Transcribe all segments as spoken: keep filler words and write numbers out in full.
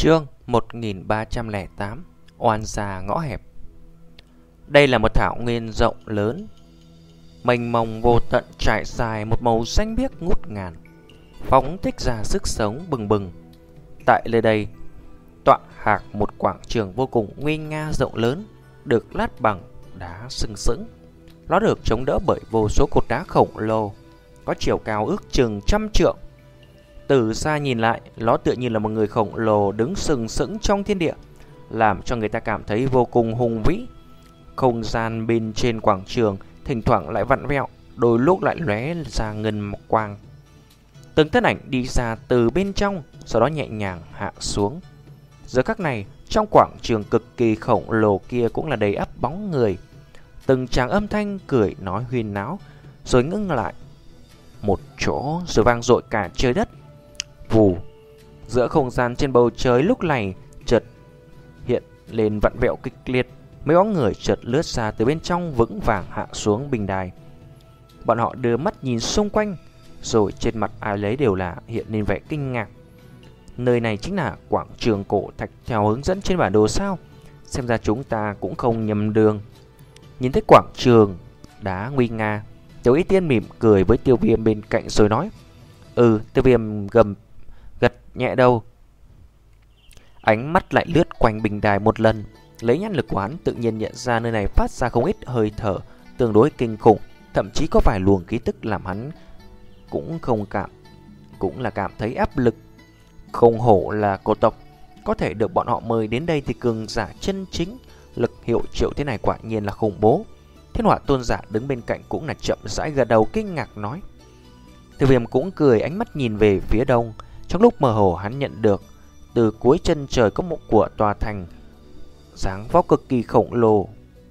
Chương một nghìn ba trăm lẻ tám. Oan gia ngõ hẹp. Đây là một thảo nguyên rộng lớn, mênh mông vô tận, trải dài một màu xanh biếc ngút ngàn, phóng thích ra sức sống bừng bừng. Tại nơi đây tọa hạc một quảng trường vô cùng nguy nga rộng lớn, được lát bằng đá sừng sững. Nó được chống đỡ bởi vô số cột đá khổng lồ, có chiều cao ước chừng trăm trượng. Từ xa nhìn lại, nó tựa như là một người khổng lồ đứng sừng sững trong thiên địa, làm cho người ta cảm thấy vô cùng hùng vĩ. Không gian bên trên quảng trường thỉnh thoảng lại vặn vẹo, đôi lúc lại lóe ra ngân mộc quang. Từng thân ảnh đi ra từ bên trong, sau đó nhẹ nhàng hạ xuống. Giờ khắc này, trong quảng trường cực kỳ khổng lồ kia cũng là đầy ắp bóng người. Từng tràng âm thanh cười nói huyên náo, rồi ngưng lại một chỗ, rồi vang dội cả trời đất. Vù, giữa không gian trên bầu trời lúc này chợt hiện lên vặn vẹo kịch liệt. Mấy bóng người chợt lướt ra từ bên trong, vững vàng hạ xuống bình đài. Bọn họ đưa mắt nhìn xung quanh, rồi trên mặt ai lấy đều là hiện lên vẻ kinh ngạc. Nơi này chính là quảng trường cổ thạch theo hướng dẫn trên bản đồ sao? Xem ra chúng ta cũng không nhầm đường. Nhìn thấy quảng trường đá nguy nga, Tiểu Y Tiên mỉm cười với Tiêu Viêm bên cạnh rồi nói: Ừ, Tiêu Viêm gầm gật nhẹ đầu. Ánh mắt lại lướt quanh bình đài một lần, lấy nhãn lực của hắn tự nhiên nhận ra nơi này phát ra không ít hơi thở tương đối kinh khủng, thậm chí có vài luồng khí tức làm hắn cũng không cảm cũng là cảm thấy áp lực. Không hổ là cổ tộc, có thể được bọn họ mời đến đây thì cường giả chân chính, lực hiệu triệu thế này quả nhiên là khủng bố. Thiên Hỏa Tôn giả đứng bên cạnh cũng là chậm rãi gật đầu kinh ngạc nói. Tiêu Viêm cũng cười, ánh mắt nhìn về phía đông. Trong lúc mơ hồ hắn nhận được từ cuối chân trời có một của tòa thành dáng vóc cực kỳ khổng lồ.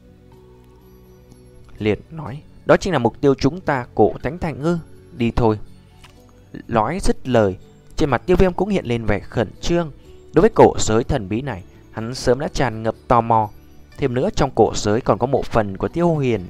Liền nói: Đó chính là mục tiêu chúng ta, Cổ Thánh Thành ư? Đi thôi. Nói dứt lời, trên mặt Tiêu Viêm cũng hiện lên vẻ khẩn trương. Đối với cổ giới thần bí này, hắn sớm đã tràn ngập tò mò. Thêm nữa, trong cổ giới còn có một phần của Tiêu Huyền,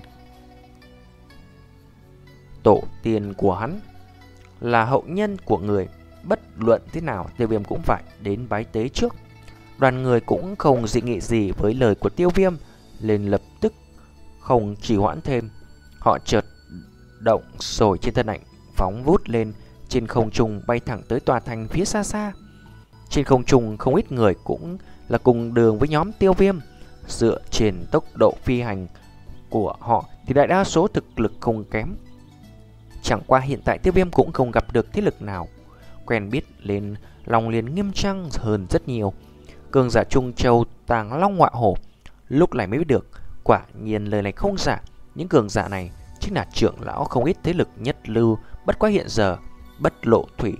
tổ tiên của hắn là hậu nhân của người. Bất luận thế nào, Tiêu Viêm cũng phải đến bái tế trước. Đoàn người cũng không dị nghị gì với lời của Tiêu Viêm, lên lập tức không trì hoãn thêm. Họ chợt động rồi trên thân ảnh phóng vút lên trên không trung, bay thẳng tới tòa thành phía xa xa. Trên không trung không ít người cũng là cùng đường với nhóm Tiêu Viêm. Dựa trên tốc độ phi hành của họ thì đại đa số thực lực không kém. Chẳng qua hiện tại Tiêu Viêm cũng không gặp được thế lực nào quen biết, lên lòng liền nghiêm trang hơn rất nhiều. Cường giả Trung Châu Tàng Long Ngọa Hổ lúc này mới biết được, quả nhiên lời này không giả. Những cường giả này chính là trưởng lão không ít thế lực nhất lưu. Bất quá hiện giờ Bất Lộ Thủy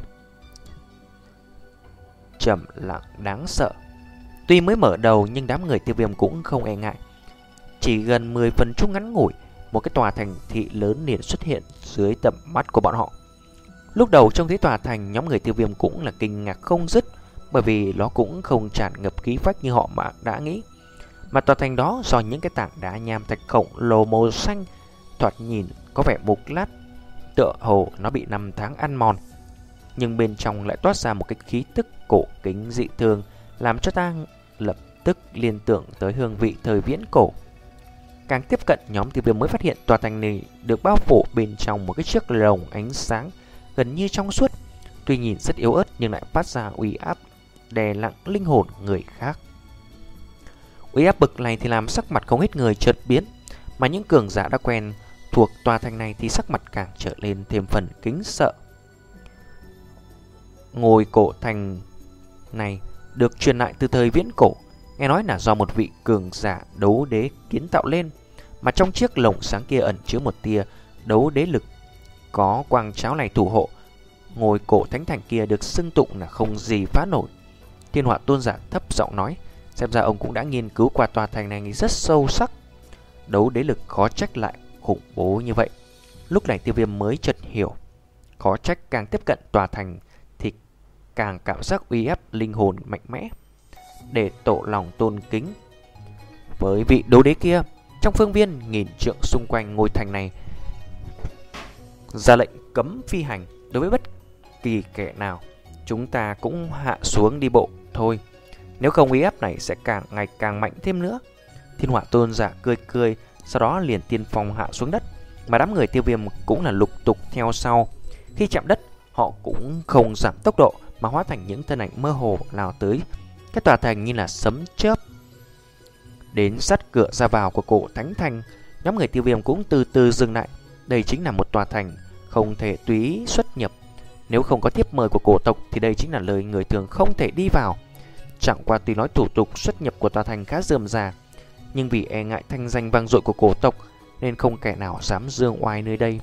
trầm lặng đáng sợ. Tuy mới mở đầu nhưng đám người Tiêu Viêm cũng không e ngại. Chỉ gần mười phần chung ngắn ngủi, một cái tòa thành thị lớn liền xuất hiện dưới tầm mắt của bọn họ. Lúc đầu trông thấy tòa thành, nhóm người Tiêu Viêm cũng là kinh ngạc không dứt, bởi vì nó cũng không tràn ngập khí phách như họ mà đã nghĩ. Mà tòa thành đó do những cái tảng đá nham thạch khổng lồ màu xanh, thoạt nhìn có vẻ mục lát, tựa hồ nó bị năm tháng ăn mòn. Nhưng bên trong lại toát ra một cái khí tức cổ kính dị thường, làm cho ta lập tức liên tưởng tới hương vị thời viễn cổ. Càng tiếp cận, nhóm Tiêu Viêm mới phát hiện tòa thành này được bao phủ bên trong một cái chiếc lồng ánh sáng gần như trong suốt. Tuy nhìn rất yếu ớt nhưng lại phát ra uy áp đè nặng linh hồn người khác. Uy áp bực này thì làm sắc mặt không ít người chợt biến, mà những cường giả đã quen thuộc tòa thành này thì sắc mặt càng trở lên thêm phần kính sợ. Ngôi cổ thành này được truyền lại từ thời viễn cổ, nghe nói là do một vị cường giả đấu đế kiến tạo lên, mà trong chiếc lồng sáng kia ẩn chứa một tia đấu đế lực. Có quang cháo này thủ hộ, ngôi cổ thánh thành kia được xưng tụng là không gì phá nổi. Thiên Hỏa Tôn giả thấp giọng nói, xem ra ông cũng đã nghiên cứu qua tòa thành này rất sâu sắc. Đấu đế lực khó trách lại khủng bố như vậy. Lúc này Tiêu Viêm mới chợt hiểu, khó trách càng tiếp cận tòa thành thì càng cảm giác uy áp linh hồn mạnh mẽ, để tổ lòng tôn kính với vị đấu đế kia. Trong phương viên nghìn trượng xung quanh ngôi thành này ra lệnh cấm phi hành đối với bất kỳ kẻ nào. Chúng ta cũng hạ xuống đi bộ thôi. Nếu không uy áp này sẽ càng ngày càng mạnh thêm nữa. Thiên Hỏa Tôn giả cười cười, sau đó liền tiên phong hạ xuống đất, mà đám người Tiêu Viêm cũng là lục tục theo sau. Khi chạm đất, họ cũng không giảm tốc độ mà hóa thành những thân ảnh mơ hồ lao tới cái tòa thành như là sấm chớp. Đến sát cửa ra vào của cổ Thánh Thành, nhóm người Tiêu Viêm cũng từ từ dừng lại. Đây chính là một tòa thành không thể tùy ý xuất nhập. Nếu không có thiếp mời của cổ tộc thì đây chính là lời người thường không thể đi vào. Chẳng qua tuy nói thủ tục xuất nhập của tòa thành khá rườm rà, nhưng vì e ngại thanh danh vang dội của cổ tộc nên không kẻ nào dám dương oai nơi đây.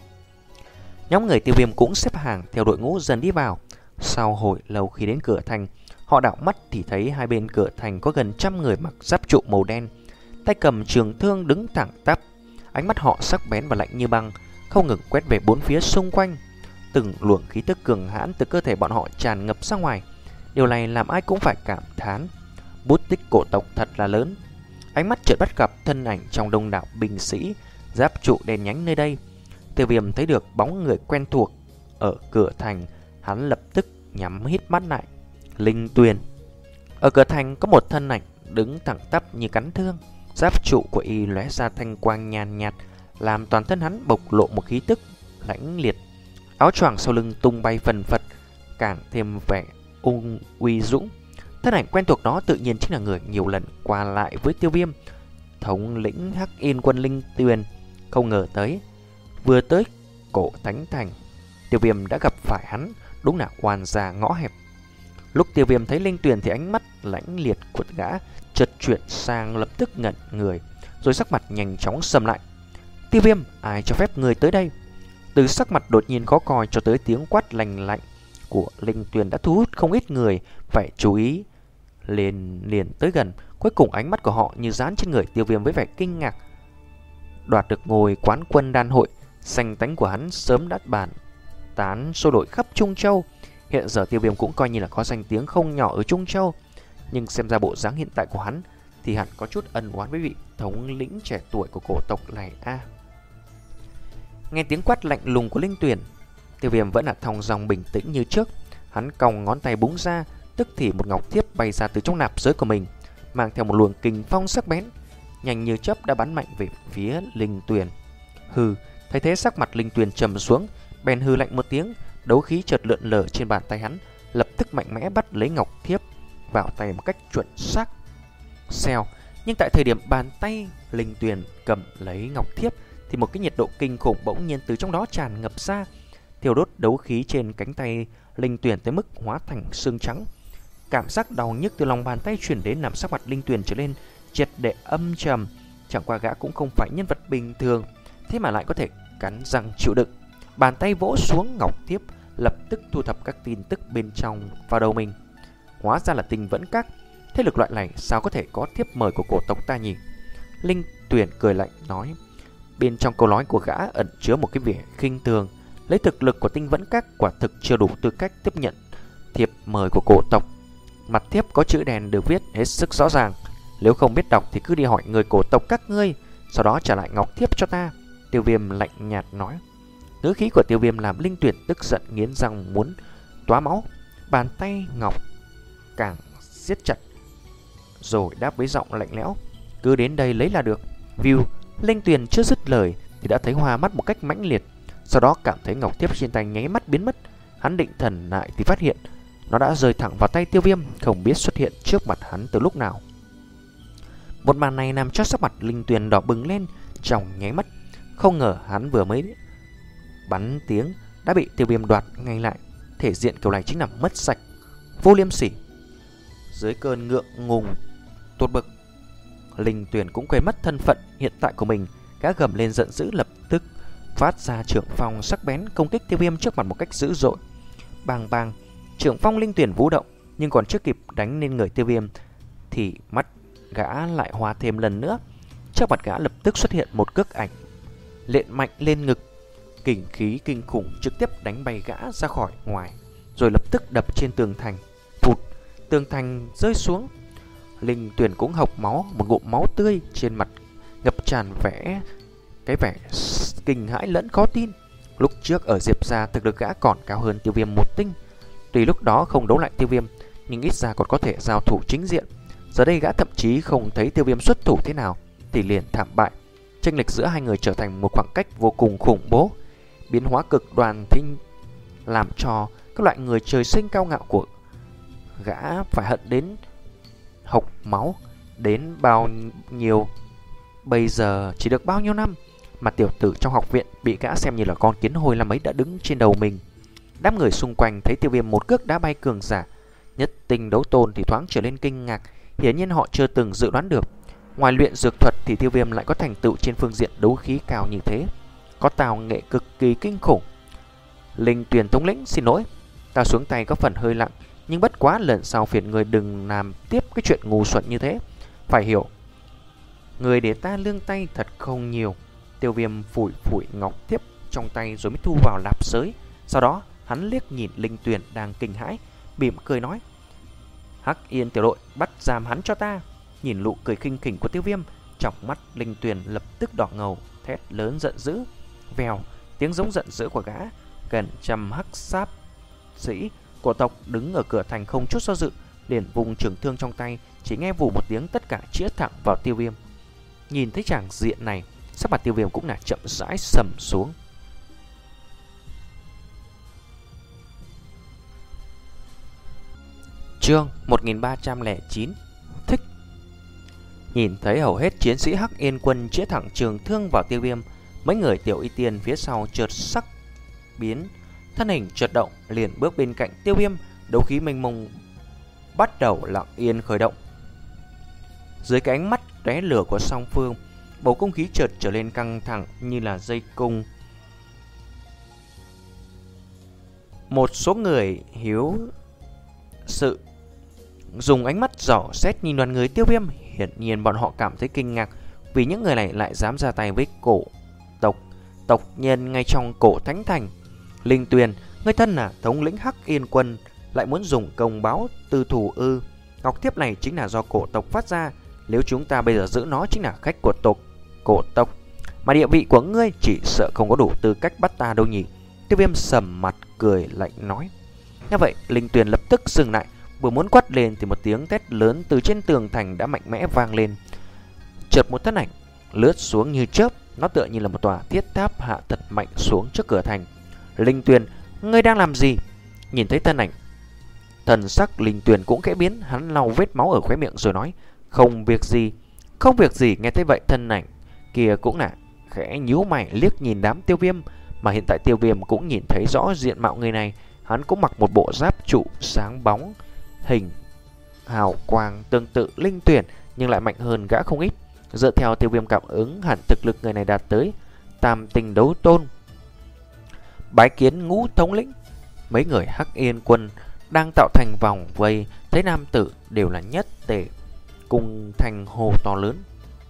Nhóm người Tiêu Viêm cũng xếp hàng theo đội ngũ dần đi vào. Sau hồi lâu khi đến cửa thành, họ đảo mắt thì thấy hai bên cửa thành có gần trăm người mặc giáp trụ màu đen, tay cầm trường thương đứng thẳng tắp. Ánh mắt họ sắc bén và lạnh như băng, không ngừng quét về bốn phía xung quanh. Từng luồng khí tức cường hãn từ cơ thể bọn họ tràn ngập ra ngoài. Điều này làm ai cũng phải cảm thán, bút tích cổ tộc thật là lớn. Ánh mắt chợt bắt gặp thân ảnh trong đông đảo binh sĩ giáp trụ đen nhánh nơi đây. Tiêu Viêm thấy được bóng người quen thuộc ở cửa thành, hắn lập tức nhắm hít mắt lại. Linh Tuyền. Ở cửa thành có một thân ảnh đứng thẳng tắp như cắn thương, giáp trụ của y lóe ra thanh quang nhàn nhạt, làm toàn thân hắn bộc lộ một khí tức lãnh liệt. Áo choàng sau lưng tung bay phần phật, càng thêm vẻ ung uy dũng. Thân ảnh quen thuộc đó tự nhiên chính là người nhiều lần qua lại với Tiêu Viêm, thống lĩnh Hắc Yên quân Linh Tuyền. Không ngờ tới, vừa tới cổ Thánh Thành, Tiêu Viêm đã gặp phải hắn, đúng là oan gia ngõ hẹp. Lúc Tiêu Viêm thấy Linh Tuyền thì ánh mắt lãnh liệt của gã chợt chuyển sang lập tức ngẩn người, rồi sắc mặt nhanh chóng sầm lại. Tiêu Viêm, ai cho phép người tới đây? Từ sắc mặt đột nhiên khó coi cho tới tiếng quát lành lạnh của Linh Tuyền đã thu hút không ít người phải chú ý lên liền tới gần. Cuối cùng ánh mắt của họ như dán trên người Tiêu Viêm với vẻ kinh ngạc. Đoạt được ngồi quán quân đan hội, danh tánh của hắn sớm đã bàn tán xô đổi khắp Trung Châu. Hiện giờ Tiêu Viêm cũng coi như là có danh tiếng không nhỏ ở Trung Châu, nhưng xem ra bộ dáng hiện tại của hắn thì hẳn có chút ân oán với vị thống lĩnh trẻ tuổi của cổ tộc này a. À, nghe tiếng quát lạnh lùng của Linh Tuyền, Tiêu Viêm vẫn là thong dong bình tĩnh như trước. Hắn cong ngón tay búng ra, tức thì một ngọc thiếp bay ra từ trong nạp giới của mình, mang theo một luồng kình phong sắc bén, nhanh như chớp đã bắn mạnh về phía Linh Tuyền. Hừ, thấy thế sắc mặt Linh Tuyền trầm xuống, bèn hừ lạnh một tiếng, đấu khí chợt lượn lờ trên bàn tay hắn, lập tức mạnh mẽ bắt lấy ngọc thiếp vào tay một cách chuẩn xác. Xèo, nhưng tại thời điểm bàn tay Linh Tuyền cầm lấy ngọc thiếp thì một cái nhiệt độ kinh khủng bỗng nhiên từ trong đó tràn ngập ra, thiêu đốt đấu khí trên cánh tay Linh Tuyền tới mức hóa thành xương trắng. Cảm giác đau nhức từ lòng bàn tay truyền đến làm sắc mặt Linh Tuyền trở lên triệt để âm trầm. Chẳng qua gã cũng không phải nhân vật bình thường, thế mà lại có thể cắn răng chịu đựng. Bàn tay vỗ xuống ngọc thiếp, lập tức thu thập các tin tức bên trong vào đầu mình. Hóa ra là Tinh Vẫn Các, thế lực loại này sao có thể có thiếp mời của cổ tộc ta nhỉ? Linh Tuyền cười lạnh nói. Bên trong câu nói của gã ẩn chứa một cái vẻ khinh thường. Lấy thực lực của Tinh Vẫn Các quả thực chưa đủ tư cách tiếp nhận thiệp mời của cổ tộc. Mặt thiếp có chữ đen được viết hết sức rõ ràng, nếu không biết đọc thì cứ đi hỏi người cổ tộc các ngươi, sau đó trả lại ngọc thiếp cho ta. Tiêu Viêm lạnh nhạt nói. Ngữ khí của Tiêu Viêm làm Linh Tuyền tức giận nghiến răng muốn tóa máu. Bàn tay ngọc càng siết chặt, rồi đáp với giọng lạnh lẽo. Cứ đến đây lấy là được. View. Linh Tuyền chưa dứt lời thì đã thấy hoa mắt một cách mãnh liệt, sau đó cảm thấy ngọc thiếp trên tay nháy mắt biến mất. Hắn định thần lại thì phát hiện nó đã rơi thẳng vào tay Tiêu Viêm, không biết xuất hiện trước mặt hắn từ lúc nào. Một màn này làm cho sắc mặt Linh Tuyền đỏ bừng lên trong nháy mắt. Không ngờ hắn vừa mới bắn tiếng đã bị Tiêu Viêm đoạt ngay lại. Thể diện kiểu này chính là mất sạch, vô liêm sỉ. Dưới cơn ngượng ngùng tột bực, Linh Tuyền cũng quên mất thân phận hiện tại của mình. Gã gầm lên giận dữ, lập tức phát ra trưởng phong sắc bén công kích Tiêu Viêm trước mặt một cách dữ dội. Bang bang, trưởng phong Linh Tuyền vũ động, nhưng còn chưa kịp đánh lên người Tiêu Viêm thì mắt gã lại hóa thêm lần nữa. Trước mặt gã lập tức xuất hiện một cước ảnh lện mạnh lên ngực, kình khí kinh khủng trực tiếp đánh bay gã ra khỏi ngoài, rồi lập tức đập trên tường thành. Phụt, tường thành rơi xuống. Linh Tuyền cũng hộc máu, một ngụm máu tươi trên mặt ngập tràn vẻ cái vẻ kinh hãi lẫn khó tin. Lúc trước ở Diệp gia thực lực gã còn cao hơn Tiêu Viêm một tinh. Tuy lúc đó không đấu lại Tiêu Viêm, nhưng ít ra còn có thể giao thủ chính diện. Giờ đây gã thậm chí không thấy Tiêu Viêm xuất thủ thế nào thì liền thảm bại. Chênh lệch giữa hai người trở thành một khoảng cách vô cùng khủng bố. Biến hóa cực đoan thì làm cho các loại người trời sinh cao ngạo của gã phải hận đến hộc máu. Đến bao nhiêu bây giờ chỉ được bao nhiêu năm mà tiểu tử trong học viện bị gã xem như là con kiến hôi năm ấy đã đứng trên đầu mình. Đám người xung quanh thấy Tiêu Viêm một cước đá bay cường giả nhất tinh đấu tôn thì thoáng trở lên kinh ngạc. Hiển nhiên họ chưa từng dự đoán được, ngoài luyện dược thuật thì Tiêu Viêm lại có thành tựu trên phương diện đấu khí cao như thế, có tào nghệ cực kỳ kinh khủng. Linh Tuyền thống lĩnh, xin lỗi, ta xuống tay có phần hơi lặng, nhưng bất quá lần sau phiền người đừng làm tiếp cái chuyện ngu xuẩn như thế. Phải hiểu, người để ta lương tay thật không nhiều. Tiêu Viêm phủi phủi ngọc thiếp trong tay rồi mới thu vào lạp giới. Sau đó hắn liếc nhìn Linh Tuyền đang kinh hãi, mỉm cười nói: Hắc Yên tiểu đội, bắt giam hắn cho ta. Nhìn nụ cười khinh khỉnh của Tiêu Viêm, trong mắt Linh Tuyền lập tức đỏ ngầu, thét lớn giận dữ. Vèo, tiếng giống giận dữ của gã, gần trăm hắc sáp sĩ của tộc đứng ở cửa thành không chút do dự, liền vùng trường thương trong tay, chỉ nghe vù một tiếng tất cả chĩa thẳng vào Tiêu Viêm. Nhìn thấy tràng diện này, sắc mặt Tiêu Viêm cũng là chậm rãi sầm xuống. Chương một nghìn ba trăm lẻ chín. Thích. Nhìn thấy hầu hết chiến sĩ Hắc Yên quân chĩa thẳng trường thương vào Tiêu Viêm, mấy người Tiểu Y Tiên phía sau chợt sắc biến, thân hình chợt động, liền bước bên cạnh Tiêu Viêm, đấu khí mênh mông bắt đầu lặng yên khởi động. Dưới cái ánh mắt tóe lửa của song phương, bầu không khí chợt trở lên căng thẳng như là dây cung. Một số người hiếu sự dùng ánh mắt dò xét nhìn đoàn người Tiêu Viêm. Hiển nhiên bọn họ cảm thấy kinh ngạc, vì những người này lại dám ra tay với cổ tộc tộc nhân ngay trong cổ thánh thành. Linh Tuyền, người thân là thống lĩnh Hắc Yên quân, lại muốn dùng công báo tư thủ ư? Ngọc thiếp này chính là do cổ tộc phát ra, nếu chúng ta bây giờ giữ nó chính là khách của tộc cổ tộc, mà địa vị của ngươi chỉ sợ không có đủ tư cách bắt ta đâu nhỉ? Tiêu Viêm sầm mặt cười lạnh nói. Như vậy Linh Tuyền lập tức dừng lại, vừa muốn quát lên thì một tiếng thét lớn từ trên tường thành đã mạnh mẽ vang lên. Chợt một thân ảnh lướt xuống như chớp, nó tựa như là một tòa thiết tháp hạ thật mạnh xuống trước cửa thành. Linh Tuyền, ngươi đang làm gì? Nhìn thấy thân ảnh, thần sắc Linh Tuyền cũng khẽ biến, hắn lau vết máu ở khóe miệng rồi nói: Không việc gì. Không việc gì. Nghe thấy vậy thân ảnh kia cũng là khẽ nhíu mày liếc nhìn đám Tiêu Viêm, mà hiện tại Tiêu Viêm cũng nhìn thấy rõ diện mạo người này. Hắn cũng mặc một bộ giáp trụ sáng bóng, hình hào quang tương tự Linh Tuyền nhưng lại mạnh hơn gã không ít. Dựa theo Tiêu Viêm cảm ứng, hẳn thực lực người này đạt tới tam tinh đấu tôn. Bái kiến Ngũ thống lĩnh. Mấy người Hắc Yên quân đang tạo thành vòng vây, thấy nam tử đều là nhất tề cùng thành hồ to lớn.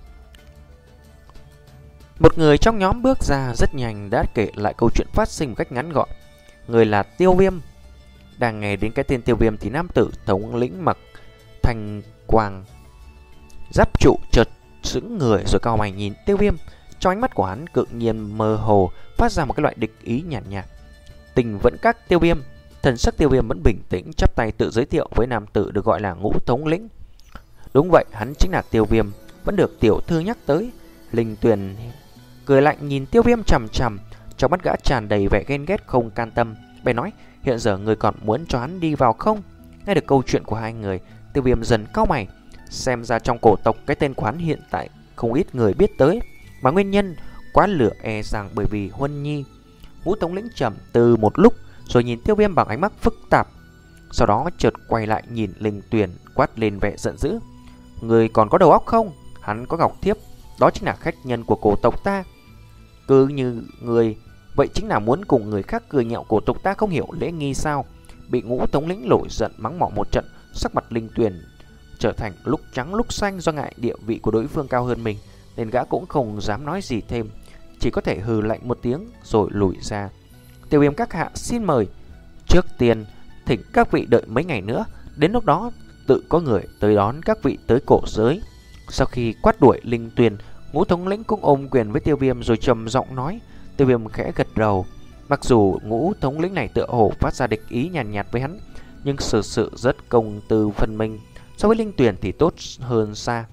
Một người trong nhóm bước ra rất nhanh đã kể lại câu chuyện phát sinh một cách ngắn gọn. Người là Tiêu Viêm. Đang nghe đến cái tên Tiêu Viêm thì nam tử thống lĩnh mặc thành quang giáp trụ chợt sững người rồi cau mày nhìn Tiêu Viêm. Trong ánh mắt của hắn tự nhiên mơ hồ phát ra một cái loại địch ý nhàn nhạt, nhạt. Tình vẫn các Tiêu Viêm. Thần sắc Tiêu Viêm vẫn bình tĩnh, chắp tay tự giới thiệu với nam tử được gọi là Ngũ thống lĩnh. Đúng vậy, hắn chính là Tiêu Viêm, vẫn được tiểu thư nhắc tới. Linh Tuyền cười lạnh nhìn Tiêu Viêm chằm chằm, trong mắt gã tràn đầy vẻ ghen ghét không can tâm. Bèn nói: Hiện giờ người còn muốn cho hắn đi vào không? Nghe được câu chuyện của hai người, Tiêu Viêm dần cau mày. Xem ra trong cổ tộc cái tên của hắn hiện tại không ít người biết tới, mà nguyên nhân quá lửa e rằng bởi vì Huân Nhi. Ngũ thống lĩnh trầm tư một lúc rồi nhìn Tiêu Viêm bằng ánh mắt phức tạp, sau đó chợt quay lại nhìn Linh Tuyền quát lên vẻ giận dữ: Người còn có đầu óc không? Hắn có ngọc thiếp, đó chính là khách nhân của cổ tộc ta. Cứ như người vậy chính là muốn cùng người khác cười nhạo cổ tộc ta không hiểu lễ nghi sao? Bị Ngũ thống lĩnh nổi giận mắng mỏ một trận, sắc mặt Linh Tuyền trở thành lúc trắng lúc xanh, do ngại địa vị của đối phương cao hơn mình nên gã cũng không dám nói gì thêm, chỉ có thể hừ lạnh một tiếng rồi lùi ra. Tiêu Viêm các hạ xin mời. Trước tiên thỉnh các vị đợi mấy ngày nữa, đến lúc đó tự có người tới đón các vị tới cổ giới. Sau khi quát đuổi Linh Tuyền, Ngũ thống lĩnh cũng ôm quyền với Tiêu Viêm rồi trầm giọng nói. Tiêu Viêm khẽ gật đầu. Mặc dù Ngũ thống lĩnh này tựa hồ phát ra địch ý nhàn nhạt, nhạt với hắn, nhưng sự sự rất công tư phân minh. So với Linh Tuyền thì tốt hơn xa.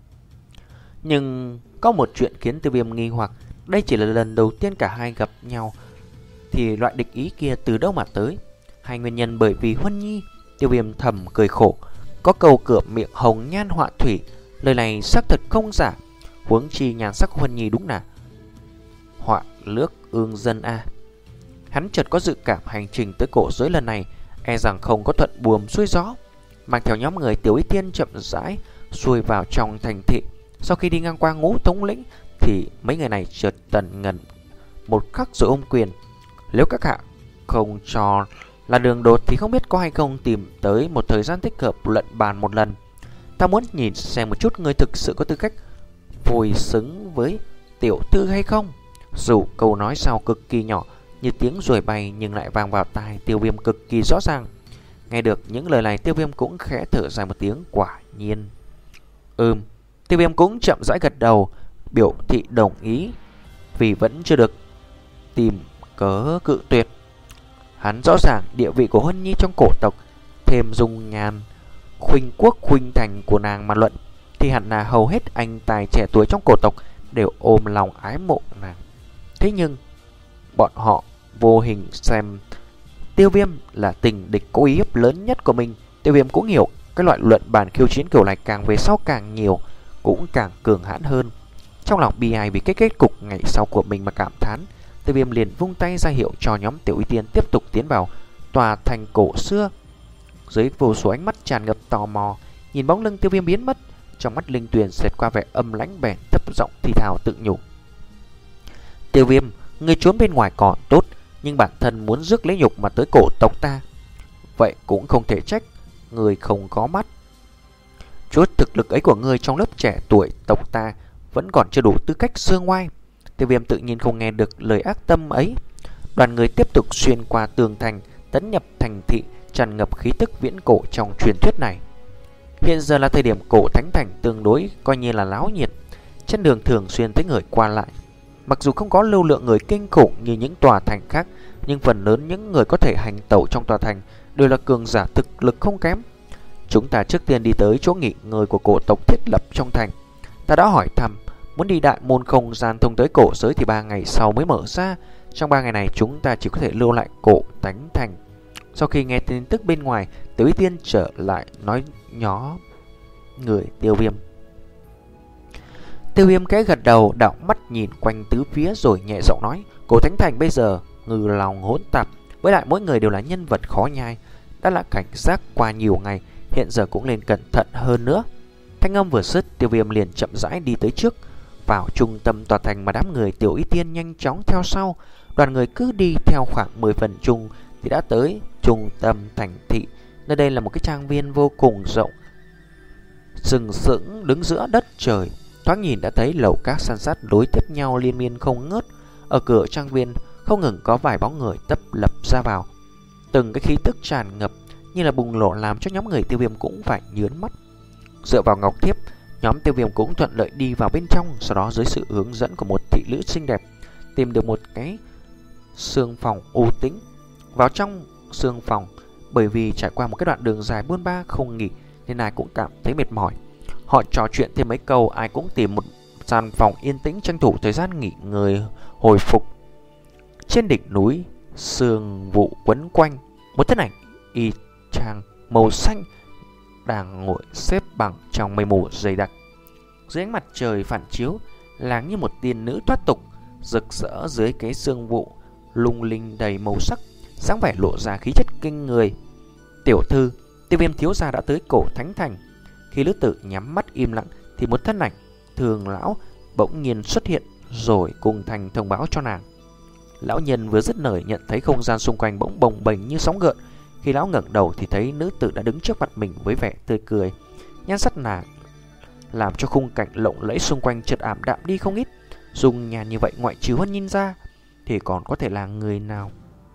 Nhưng có một chuyện khiến Tiêu Viêm nghi hoặc. Đây chỉ là lần đầu tiên cả hai gặp nhau, thì loại địch ý kia từ đâu mà tới? Hai nguyên nhân bởi vì Huân Nhi. Tiêu Viêm thầm cười khổ. Có câu cửa miệng hồng nhan họa thủy, lời này xác thật không giả. Huống chi nhan sắc Huân Nhi đúng là họa lước ương dân a. Hắn chợt có dự cảm hành trình tới cổ giới lần này e rằng không có thuận buồm xuôi gió. Mang theo nhóm người Tiểu Y Tiên chậm rãi xuôi vào trong thành thị. Sau khi đi ngang qua Ngũ thống lĩnh thì mấy người này chợt tần ngần một khắc rồi ôm quyền. Nếu các hạ không cho là đường đột thì không biết có hay không tìm tới một thời gian thích hợp luận bàn một lần. Ta muốn nhìn xem một chút người thực sự có tư cách phôi xứng với tiểu thư hay không. Dù câu nói sau cực kỳ nhỏ như tiếng ruồi bay nhưng lại vang vào tai Tiêu Viêm cực kỳ rõ ràng. Nghe được những lời này, Tiêu Viêm cũng khẽ thở dài một tiếng. Quả nhiên. Ừm. Tiêu Viêm cũng chậm rãi gật đầu, biểu thị đồng ý, vì vẫn chưa được tìm cớ cự tuyệt. Hắn rõ ràng địa vị của Huân Nhi trong cổ tộc, thêm dung nhan khuynh quốc khuynh thành của nàng mà luận, thì hẳn là hầu hết anh tài trẻ tuổi trong cổ tộc đều ôm lòng ái mộ nàng. Thế nhưng bọn họ vô hình xem Tiêu Viêm là tình địch cố ý hiếp lớn nhất của mình. Tiêu Viêm cũng hiểu cái loại luận bàn khiêu chiến kiểu này càng về sau càng nhiều, cũng càng cường hãn hơn. Trong lòng bi ai vì cái kết cục ngày sau của mình mà cảm thán, Tiêu Viêm liền vung tay ra hiệu cho nhóm Tiểu Y Tiên tiếp tục tiến vào tòa thành cổ xưa. Dưới vô số ánh mắt tràn ngập tò mò, nhìn bóng lưng Tiêu Viêm biến mất, trong mắt Linh Tuyền xẹt qua vẻ âm lãnh bèn thấp giọng thì thào tự nhủ. Tiêu Viêm, người trốn bên ngoài còn tốt, nhưng bản thân muốn rước lấy nhục mà tới cổ tộc ta, vậy cũng không thể trách người không có mắt. Chút thực lực ấy của ngươi trong lớp trẻ tuổi tộc ta vẫn còn chưa đủ tư cách xương ngoai. Tiêu Viêm tự nhiên không nghe được lời ác tâm ấy. Đoàn người tiếp tục xuyên qua tường thành, tấn nhập thành thị tràn ngập khí tức viễn cổ trong truyền thuyết này. Hiện giờ là thời điểm cổ thánh thành tương đối coi như là náo nhiệt, trên đường thường xuyên thấy người qua lại. Mặc dù không có lưu lượng người kinh khủng như những tòa thành khác, nhưng phần lớn những người có thể hành tẩu trong tòa thành đều là cường giả thực lực không kém. Chúng ta trước tiên đi tới chỗ nghỉ ngơi của cổ tộc thiết lập trong thành. Ta đã hỏi thăm, muốn đi đại môn không gian thông tới cổ giới thì ba ngày sau mới mở ra. Trong ba ngày này chúng ta chỉ có thể lưu lại cổ thánh thành. Sau khi nghe tin tức bên ngoài, Tiểu Y Tiên trở lại nói nhỏ người Tiêu Viêm. Tiêu Viêm cái gật đầu, đảo mắt nhìn quanh tứ phía rồi nhẹ giọng nói, cổ thánh thành bây giờ ngư lòng hỗn tạp, với lại mỗi người đều là nhân vật khó nhai. Đã là cảnh giác qua nhiều ngày, hiện giờ cũng nên cẩn thận hơn nữa. Thanh âm vừa dứt, Tiêu Viêm liền chậm rãi đi tới trước, vào trung tâm tòa thành mà đám người Tiểu Y Tiên nhanh chóng theo sau. Đoàn người cứ đi theo khoảng mười phần chung thì đã tới trung tâm thành thị. Nơi đây là một cái trang viên vô cùng rộng, sừng sững đứng giữa đất trời. Thoáng nhìn đã thấy lầu các san sát đối tiếp nhau liên miên không ngớt. Ở cửa trang viên không ngừng có vài bóng người tấp lập ra vào. Từng cái khí tức tràn ngập như là bùng nổ làm cho nhóm người Tiêu Viêm cũng phải nhớn mắt. Dựa vào ngọc thiếp, nhóm Tiêu Viêm cũng thuận lợi đi vào bên trong. Sau đó dưới sự hướng dẫn của một thị nữ xinh đẹp, tìm được một cái sương phòng u tĩnh. Vào trong sương phòng, bởi vì trải qua một cái đoạn đường dài buôn ba không nghỉ nên ai cũng cảm thấy mệt mỏi. Họ trò chuyện thêm mấy câu, ai cũng tìm một gian phòng yên tĩnh tranh thủ thời gian nghỉ ngơi hồi phục. Trên đỉnh núi, sương vụ quấn quanh, một thân ảnh y chang màu xanh đang ngồi xếp bằng trong mây mù dày đặc. Dưới ánh mặt trời phản chiếu, láng như một tiên nữ thoát tục, rực rỡ dưới cái sương vụ lung linh đầy màu sắc, dáng vẻ lộ ra khí chất kinh người. Tiểu thư, Tiêu Viêm thiếu gia đã tới cổ thánh thành. Khi lữ tử nhắm mắt im lặng thì một thân ảnh thường lão bỗng nhiên xuất hiện rồi cùng thành thông báo cho nàng. Lão nhân vừa dứt lời nhận thấy không gian xung quanh bỗng bồng bềnh như sóng gợn. Khi lão ngẩng đầu thì thấy nữ tử đã đứng trước mặt mình với vẻ tươi cười. Nhan sắc nàng làm cho khung cảnh lộng lẫy xung quanh chợt ảm đạm đi không ít. Dùng nhàn như vậy ngoại trừ Huân Nhi ra thì còn có thể là người nào?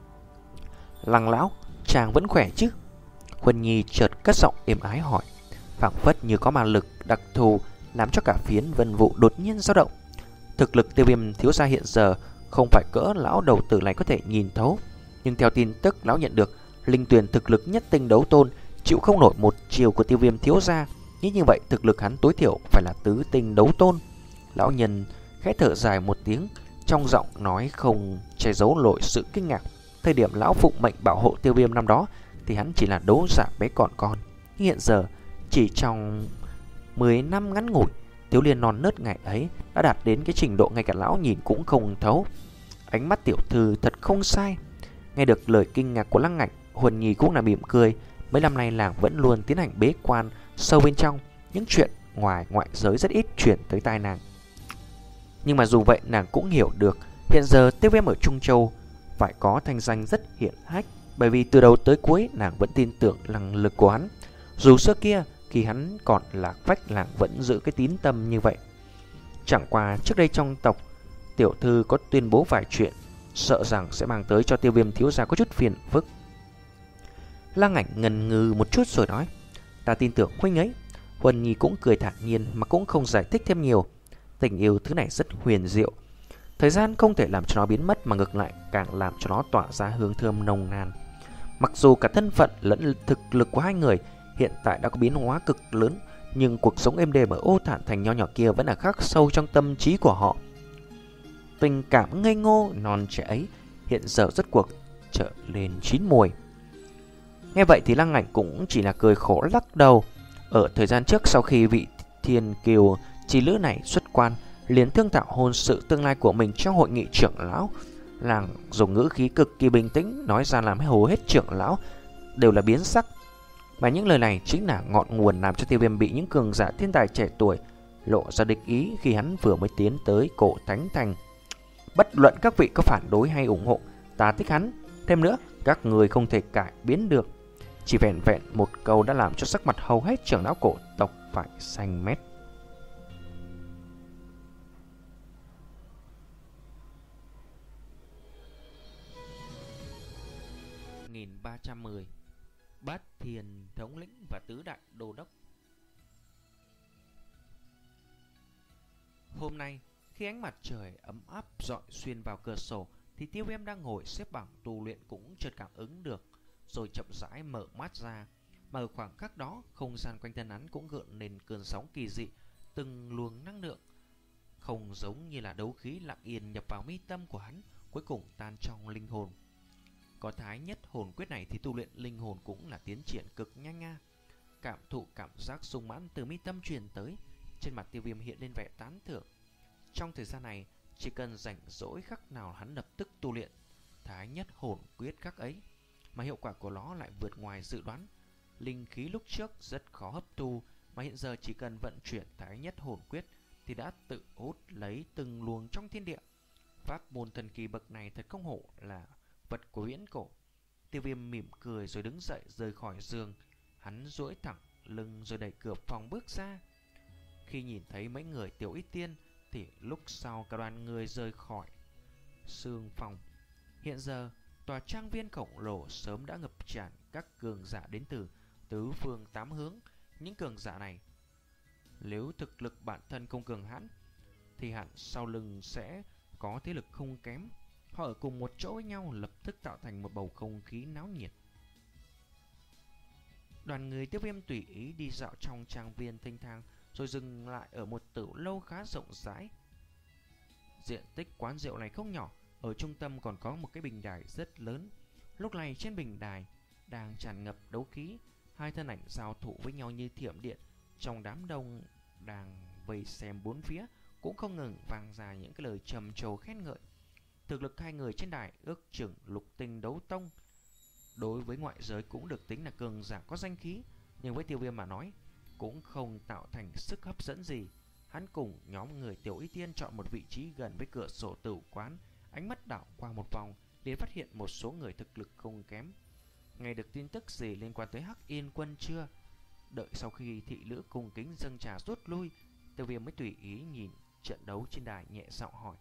Lăng lão, chàng vẫn khỏe chứ? Huân Nhi chợt cất giọng êm ái hỏi, phảng phất như có ma lực đặc thù làm cho cả phiến vân vụ đột nhiên dao động. Thực lực Tiêu Viêm thiếu gia hiện giờ không phải cỡ lão đầu tử này có thể nhìn thấu, nhưng theo tin tức lão nhận được, Linh Tuyền thực lực nhất tinh đấu tôn, chịu không nổi một chiều của Tiêu Viêm thiếu gia. Nghĩ như vậy thực lực hắn tối thiểu phải là tứ tinh đấu tôn. Lão nhân khẽ thở dài một tiếng, trong giọng nói không che giấu nổi sự kinh ngạc. Thời điểm lão phụng mệnh bảo hộ Tiêu Viêm năm đó thì hắn chỉ là đấu giả bé còn con. Hiện giờ chỉ trong mười năm ngắn ngủi, thiếu niên non nớt ngày ấy đã đạt đến cái trình độ ngay cả lão nhìn cũng không thấu. Ánh mắt tiểu thư thật không sai. Nghe được lời kinh ngạc của Lăng Ngạnh, Huân Nhi cũng là mỉm cười. Mấy năm nay làng vẫn luôn tiến hành bế quan sâu bên trong, những chuyện ngoài ngoại giới rất ít chuyển tới tai nàng. Nhưng mà dù vậy nàng cũng hiểu được hiện giờ Tiêu Viêm ở Trung Châu phải có thanh danh rất hiển hách, bởi vì từ đầu tới cuối nàng vẫn tin tưởng năng lực của hắn. Dù xưa kia khi hắn còn là vách, nàng vẫn giữ cái tín tâm như vậy. Chẳng qua trước đây trong tộc tiểu thư có tuyên bố vài chuyện, sợ rằng sẽ mang tới cho Tiêu Viêm thiếu gia có chút phiền phức. Lăng Ảnh ngần ngừ một chút rồi nói, ta tin tưởng huynh ấy. Huân Nhi cũng cười thản nhiên mà cũng không giải thích thêm nhiều. Tình yêu thứ này rất huyền diệu, thời gian không thể làm cho nó biến mất, mà ngược lại càng làm cho nó tỏa ra hương thơm nồng nàn. Mặc dù cả thân phận lẫn thực lực của hai người hiện tại đã có biến hóa cực lớn, nhưng cuộc sống êm đềm ở Ô Thản Thành nho nhỏ kia vẫn là khắc sâu trong tâm trí của họ. Tình cảm ngây ngô non trẻ ấy hiện giờ rốt cuộc trở lên chín mùi. Nghe vậy thì Lăng Ảnh cũng chỉ là cười khổ lắc đầu. Ở thời gian trước, sau khi vị thiên kiều chi lữ này xuất quan, liền thương thảo hôn sự tương lai của mình trong hội nghị trưởng lão. Làng dùng ngữ khí cực kỳ bình tĩnh nói ra làm hầu hết trưởng lão đều là biến sắc. Mà những lời này chính là ngọn nguồn làm cho Tiêu Viêm bị những cường giả thiên tài trẻ tuổi lộ ra địch ý khi hắn vừa mới tiến tới Cổ Thánh Thành. Bất luận các vị có phản đối hay ủng hộ, ta thích hắn. Thêm nữa, các người không thể cải biến được. Chỉ vẹn vẹn một câu đã làm cho sắc mặt hầu hết trưởng lão cổ tộc phải xanh mét. một nghìn ba trăm mười Bát Thiền thống lĩnh và tứ đại đô đốc. Hôm nay, khi ánh mặt trời ấm áp rọi xuyên vào cửa sổ, thì Tiêu Viêm đang ngồi xếp bằng tu luyện cũng chợt cảm ứng được, rồi chậm rãi mở mắt ra. Mà ở khoảng khắc đó, không gian quanh thân hắn cũng gợn lên cơn sóng kỳ dị, từng luồng năng lượng không giống như là đấu khí lặng yên nhập vào mi tâm của hắn, cuối cùng tan trong linh hồn. Có thái nhất hồn quyết này thì tu luyện linh hồn cũng là tiến triển cực nhanh nha. Cảm thụ cảm giác sung mãn từ mi tâm truyền tới, trên mặt Tiêu Viêm hiện lên vẻ tán thưởng. Trong thời gian này, chỉ cần rảnh rỗi khắc nào hắn lập tức tu luyện thái nhất hồn quyết khắc ấy, mà hiệu quả của nó lại vượt ngoài dự đoán. Linh khí lúc trước rất khó hấp thu, mà hiện giờ chỉ cần vận chuyển thái nhất hồn quyết thì đã tự hút lấy từng luồng trong thiên địa. Pháp môn thần kỳ bậc này thật không hổ là vật của viễn cổ. Tiêu Viêm mỉm cười rồi đứng dậy rời khỏi giường. Hắn duỗi thẳng lưng rồi đẩy cửa phòng bước ra. Khi nhìn thấy mấy người Tiểu Y Tiên thì lúc sau cả đoàn người rời khỏi sương phòng. Hiện giờ tòa trang viên khổng lồ sớm đã ngập tràn các cường giả đến từ tứ phương tám hướng. Những cường giả này nếu thực lực bản thân không cường hãn thì hẳn sau lưng sẽ có thế lực không kém. Họ ở cùng một chỗ với nhau, lập tức tạo thành một bầu không khí náo nhiệt. Đoàn người Tiêu Viêm tùy ý đi dạo trong trang viên thanh thang, rồi dừng lại ở một tử lâu khá rộng rãi. Diện tích quán rượu này không nhỏ, ở trung tâm còn có một cái bình đài rất lớn. Lúc này trên bình đài đang tràn ngập đấu khí, hai thân ảnh giao thủ với nhau như thiểm điện. Trong đám đông đang vây xem bốn phía cũng không ngừng vang ra những cái lời trầm trồ khen ngợi. Thực lực hai người trên đài ước chừng lục tinh đấu tông, đối với ngoại giới cũng được tính là cường giả có danh khí, nhưng với Tiêu Viêm mà nói cũng không tạo thành sức hấp dẫn gì. Hắn cùng nhóm người Tiểu Y Tiên chọn một vị trí gần với cửa sổ tử quán, ánh mắt đảo qua một vòng liền phát hiện một số người thực lực không kém. Nghe được tin tức gì liên quan tới Hắc Yên Quân chưa? Đợi sau khi thị nữ cung kính dâng trà rút lui, Tiêu Viêm mới tùy ý nhìn trận đấu trên đài, nhẹ giọng hỏi.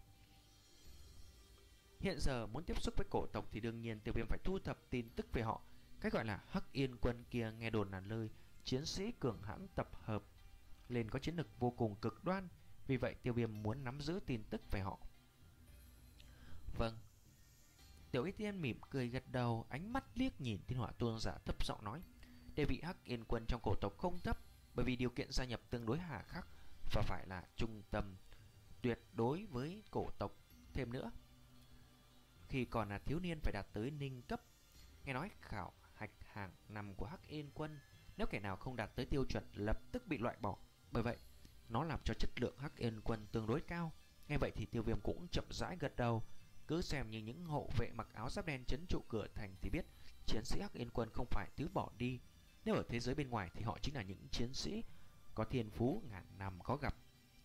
Hiện giờ muốn tiếp xúc với cổ tộc thì đương nhiên Tiêu Viêm phải thu thập tin tức về họ. Cái gọi là Hắc Yên Quân kia nghe đồn là nơi chiến sĩ cường hãn tập hợp lên có chiến lược vô cùng cực đoan, vì vậy Tiêu Viêm muốn nắm giữ tin tức về họ. Vâng. Tiểu Y Tiên mỉm cười gật đầu, ánh mắt liếc nhìn Thiên Hỏa Tôn giả thấp giọng nói: địa vị Hắc Yên Quân trong cổ tộc không thấp, bởi vì điều kiện gia nhập tương đối hà khắc và phải là trung tâm tuyệt đối với cổ tộc. Thêm nữa, khi còn là thiếu niên phải đạt tới ninh cấp. Nghe nói khảo hạch hàng năm của Hắc Yên Quân, nếu kẻ nào không đạt tới tiêu chuẩn lập tức bị loại bỏ. Bởi vậy, nó làm cho chất lượng Hắc Yên Quân tương đối cao. Nghe vậy thì Tiêu Viêm cũng chậm rãi gật đầu. Cứ xem như những hộ vệ mặc áo giáp đen trấn trụ cửa thành thì biết chiến sĩ Hắc Yên Quân không phải thứ bỏ đi. Nếu ở thế giới bên ngoài thì họ chính là những chiến sĩ có thiên phú ngàn năm có gặp.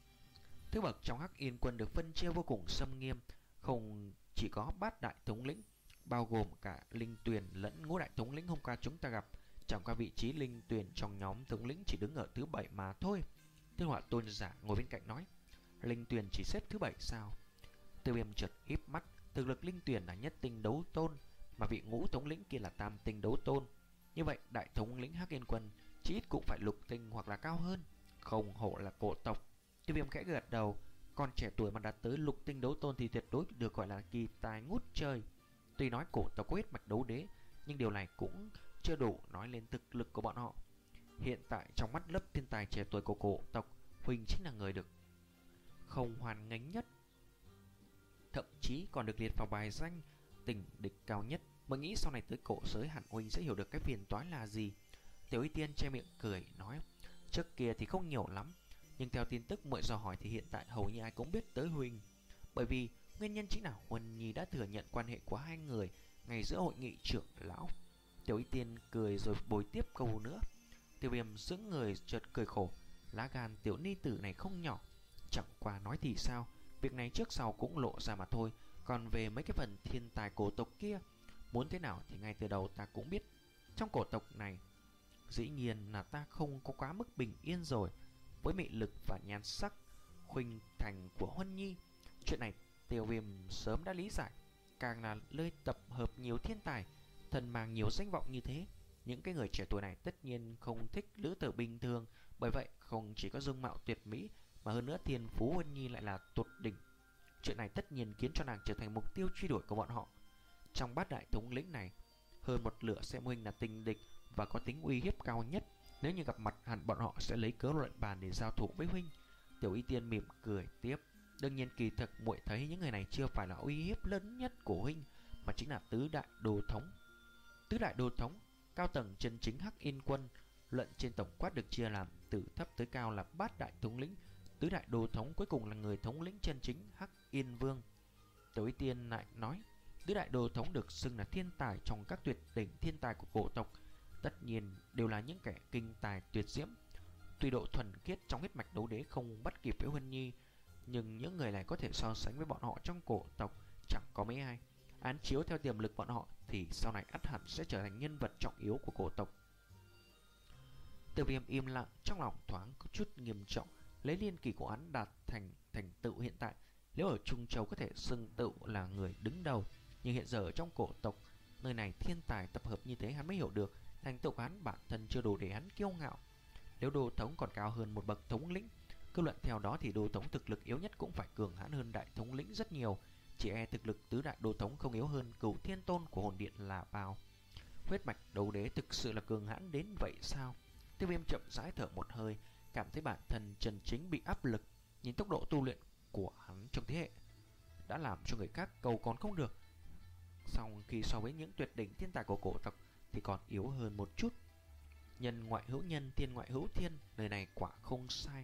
Thứ bậc trong Hắc Yên Quân được phân chia vô cùng xâm nghiêm, không chỉ có bát đại thống lĩnh, bao gồm cả linh tuyền lẫn ngũ đại thống lĩnh hôm qua chúng ta gặp. Chẳng qua vị trí linh tuyền trong nhóm thống lĩnh chỉ đứng ở thứ bảy mà thôi. Thiên Hỏa Tôn giả ngồi bên cạnh nói: linh tuyền chỉ xếp thứ bảy sao? Tiêu Viêm chợt híp mắt. Thực lực linh tuyền là nhất tinh đấu tôn, mà vị ngũ thống lĩnh kia là tam tinh đấu tôn. Như vậy đại thống lĩnh Hắc Yên Quân chỉ ít cũng phải lục tinh hoặc là cao hơn. Không hổ là cổ tộc. Tiêu Viêm khẽ gật đầu. Còn trẻ tuổi mà đạt tới lục tinh đấu tôn thì tuyệt đối được gọi là kỳ tài ngút trời. Tuy nói cổ tộc có huyết mạch đấu đế, nhưng điều này cũng chưa đủ nói lên thực lực của bọn họ. Hiện tại trong mắt lớp thiên tài trẻ tuổi của cổ tộc, Huỳnh chính là người được không hoàn nghênh nhất, thậm chí còn được liệt vào bài danh tình địch cao nhất. Mới nghĩ sau này tới cổ giới hẳn Huỳnh sẽ hiểu được cái phiền toái là gì. Tiểu Y Tiên che miệng cười nói: trước kia thì không nhiều lắm, nhưng theo tin tức muội dò hỏi thì hiện tại hầu như ai cũng biết tới Huỳnh. Bởi vì nguyên nhân chính là Huân Nhi đã thừa nhận quan hệ của hai người ngay giữa hội nghị trưởng lão. Tiểu Y Tiên cười rồi bồi tiếp câu nữa. Tiêu Viêm sững người chợt cười khổ. Lá gan tiểu ni tử này không nhỏ. Chẳng qua nói thì sao, việc này trước sau cũng lộ ra mà thôi. Còn về mấy cái phần thiên tài cổ tộc kia, muốn thế nào thì ngay từ đầu ta cũng biết. Trong cổ tộc này, dĩ nhiên là ta không có quá mức bình yên rồi. Với mị lực và nhan sắc khuynh thành của Huân Nhi, chuyện này Tiêu Viêm sớm đã lý giải. Càng là nơi tập hợp nhiều thiên tài, thần mang nhiều danh vọng như thế, những cái người trẻ tuổi này tất nhiên không thích lữ tử bình thường. Bởi vậy không chỉ có dung mạo tuyệt mỹ, mà hơn nữa thiên phú Huân Nhi lại là tột đỉnh. Chuyện này tất nhiên khiến cho nàng trở thành mục tiêu truy đuổi của bọn họ. Trong bát đại thống lĩnh này, hơn một lửa xem Huynh là tình địch và có tính uy hiếp cao nhất. Nếu như gặp mặt hẳn bọn họ sẽ lấy cớ luận bàn để giao thủ với Huynh. Tiểu Y Tiên mỉm cười tiếp: đương nhiên kỳ thực muội thấy những người này chưa phải là uy hiếp lớn nhất của Huynh, mà chính là tứ đại đô thống. Tứ đại đô thống, cao tầng chân chính Hắc Yên Quân, luận trên tổng quát được chia làm từ thấp tới cao là bát đại thống lĩnh. Tứ đại đô thống cuối cùng là người thống lĩnh chân chính Hắc Yên Vương. Tiểu Y Tiên lại nói: tứ đại đô thống được xưng là thiên tài trong các tuyệt đỉnh thiên tài của cổ tộc, tất nhiên đều là những kẻ kinh tài tuyệt diễm. Tuy độ thuần khiết trong huyết mạch đấu đế không bắt kịp với Huân Nhi, nhưng những người này có thể so sánh với bọn họ trong cổ tộc chẳng có mấy ai. Án chiếu theo tiềm lực bọn họ thì sau này ắt hẳn sẽ trở thành nhân vật trọng yếu của cổ tộc. Tiêu Viêm im lặng, trong lòng thoáng có chút nghiêm trọng. Lấy liên kỳ của hắn đạt thành thành tựu hiện tại, nếu ở Trung Châu có thể xưng tựu là người đứng đầu, nhưng hiện giờ ở trong cổ tộc, nơi này thiên tài tập hợp như thế, hắn mới hiểu được thành tựu của hắn bản thân chưa đủ để hắn kiêu ngạo. Nếu đô thống còn cao hơn một bậc thống lĩnh, cơ luận theo đó thì đô thống thực lực yếu nhất cũng phải cường hãn hơn đại thống lĩnh rất nhiều. Chỉ e thực lực tứ đại đô thống không yếu hơn Cửu Thiên Tôn của hồn điện là bao. Huyết mạch đấu đế thực sự là cường hãn đến vậy sao? Tiêu Viêm chậm rãi thở một hơi, cảm thấy bản thân chân chính bị áp lực. Nhìn tốc độ tu luyện của hắn trong thế hệ đã làm cho người khác cầu còn không được, song khi so với những tuyệt đỉnh thiên tài của cổ tộc thì còn yếu hơn một chút. Nhân ngoại hữu nhân, thiên ngoại hữu thiên, lời này quả không sai.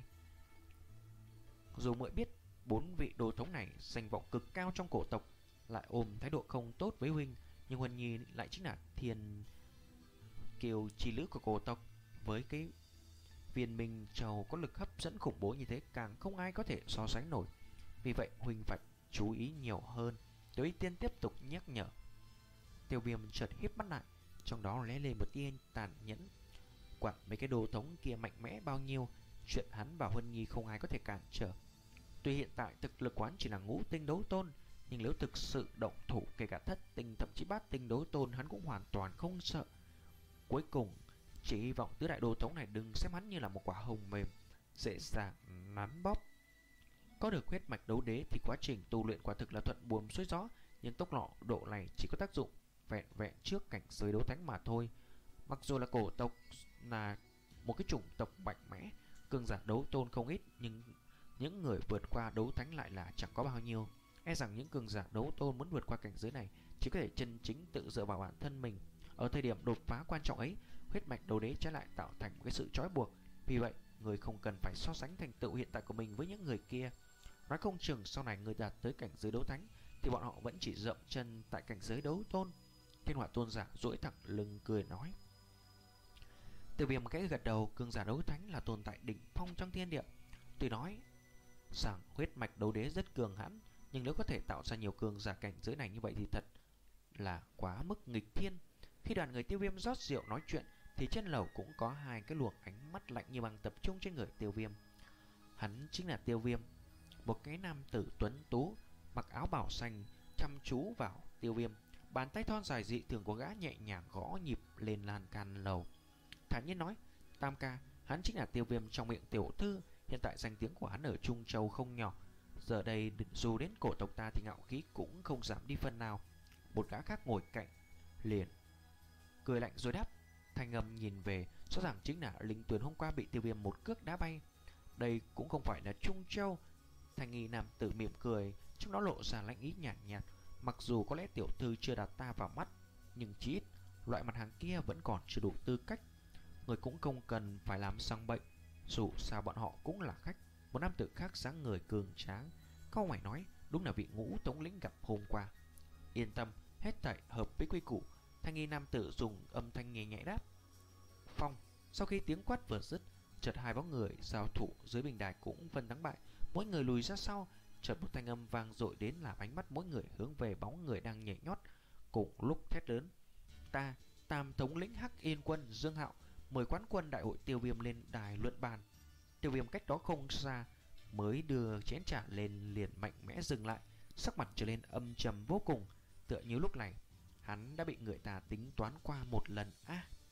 Dù muội biết bốn vị đô thống này danh vọng cực cao trong cổ tộc, lại ôm thái độ không tốt với Huynh, nhưng Huân Nhi lại chính là thiên kiều chi lữ của cổ tộc. Với cái viên minh châu có lực hấp dẫn khủng bố như thế, càng không ai có thể so sánh nổi. Vì vậy Huynh phải chú ý nhiều hơn. Tiểu Y Tiên tiếp tục nhắc nhở. Tiêu Viêm chợt híp mắt lại, trong đó lóe lên một tia tàn nhẫn. Quản mấy cái đô thống kia mạnh mẽ bao nhiêu, chuyện hắn và Huân Nhi không ai có thể cản trở. Tuy hiện tại thực lực quán chỉ là ngũ tinh đấu tôn, nhưng nếu thực sự động thủ, kể cả thất tinh thậm chí bát tinh đấu tôn, hắn cũng hoàn toàn không sợ. Cuối cùng chỉ hy vọng tứ đại đô thống này đừng xem hắn như là một quả hồng mềm, dễ dàng nắn bóp. Có được huyết mạch đấu đế thì quá trình tu luyện quả thực là thuận buồm xuôi gió, nhưng tốc độ này chỉ có tác dụng vẹn vẹn trước cảnh giới đấu thánh mà thôi. Mặc dù là cổ tộc là một cái chủng tộc mạnh mẽ, cường giả đấu tôn không ít, nhưng những người vượt qua đấu thánh lại là chẳng có bao nhiêu. E rằng những cường giả đấu tôn muốn vượt qua cảnh giới này chỉ có thể chân chính tự dựa vào bản thân mình. Ở thời điểm đột phá quan trọng ấy, huyết mạch đấu đế trái lại tạo thành một cái sự trói buộc. Vì vậy, người không cần phải so sánh thành tựu hiện tại của mình với những người kia. Nói không chừng sau này người đạt tới cảnh giới đấu thánh thì bọn họ vẫn chỉ dậm chân tại cảnh giới đấu tôn. Thiên Hỏa tôn giả duỗi thẳng lưng cười nói. Tiêu Viêm cái gật đầu. Cường giả đấu thánh là tồn tại đỉnh phong trong thiên địa. Tuy nói rằng huyết mạch đấu đế rất cường hãn, nhưng nếu có thể tạo ra nhiều cường giả cảnh giới này như vậy thì thật là quá mức nghịch thiên. Khi đoàn người Tiêu Viêm rót rượu nói chuyện thì trên lầu cũng có hai cái luồng ánh mắt lạnh như băng tập trung trên người Tiêu Viêm. Hắn chính là Tiêu Viêm, một cái nam tử tuấn tú, mặc áo bào xanh, chăm chú vào Tiêu Viêm. Bàn tay thon dài dị thường của gã nhẹ nhàng gõ nhịp lên lan can lầu, thản nhiên nói: Tam ca, hắn chính là Tiêu Viêm trong miệng tiểu thư. Hiện tại danh tiếng của hắn ở Trung Châu không nhỏ, giờ đây dù đến cổ tộc ta thì ngạo khí cũng không giảm đi phần nào. Một gã khác ngồi cạnh liền cười lạnh rồi đáp, thanh âm nhìn về rõ ràng chính là Linh Tuyền hôm qua bị Tiêu Viêm một cước đá bay. Đây cũng không phải là Trung Châu. Thanh nghi nam tử mỉm cười, trong đó lộ ra lãnh ý nhàn nhạt, nhạt. Mặc dù có lẽ tiểu thư chưa đặt ta vào mắt, nhưng chí ít loại mặt hàng kia vẫn còn chưa đủ tư cách. Người cũng không cần phải làm sang bệnh, dù sao bọn họ cũng là khách. Một nam tử khác dáng người cường tráng, câu mày nói, đúng là vị Ngũ thống lĩnh gặp hôm qua. Yên tâm, hết thảy hợp với quy củ. Thanh nghi nam tử dùng âm thanh nhẹ nhẹ đáp. Phong. Sau khi tiếng quát vừa dứt, chợt hai bóng người giao thủ dưới bình đài cũng phân thắng bại, mỗi người lùi ra sau. Chợt một thanh âm vang dội đến làm ánh mắt mỗi người hướng về bóng người đang nhảy nhót, cùng lúc thét lớn: Ta, Tam thống lĩnh Hắc Yên quân Dương Hạo, mời quán quân đại hội Tiêu Viêm lên đài luận bàn. Tiêu Viêm cách đó không xa mới đưa chén trà lên liền mạnh mẽ dừng lại, sắc mặt trở lên âm trầm vô cùng, tựa như lúc này hắn đã bị người ta tính toán qua một lần. À,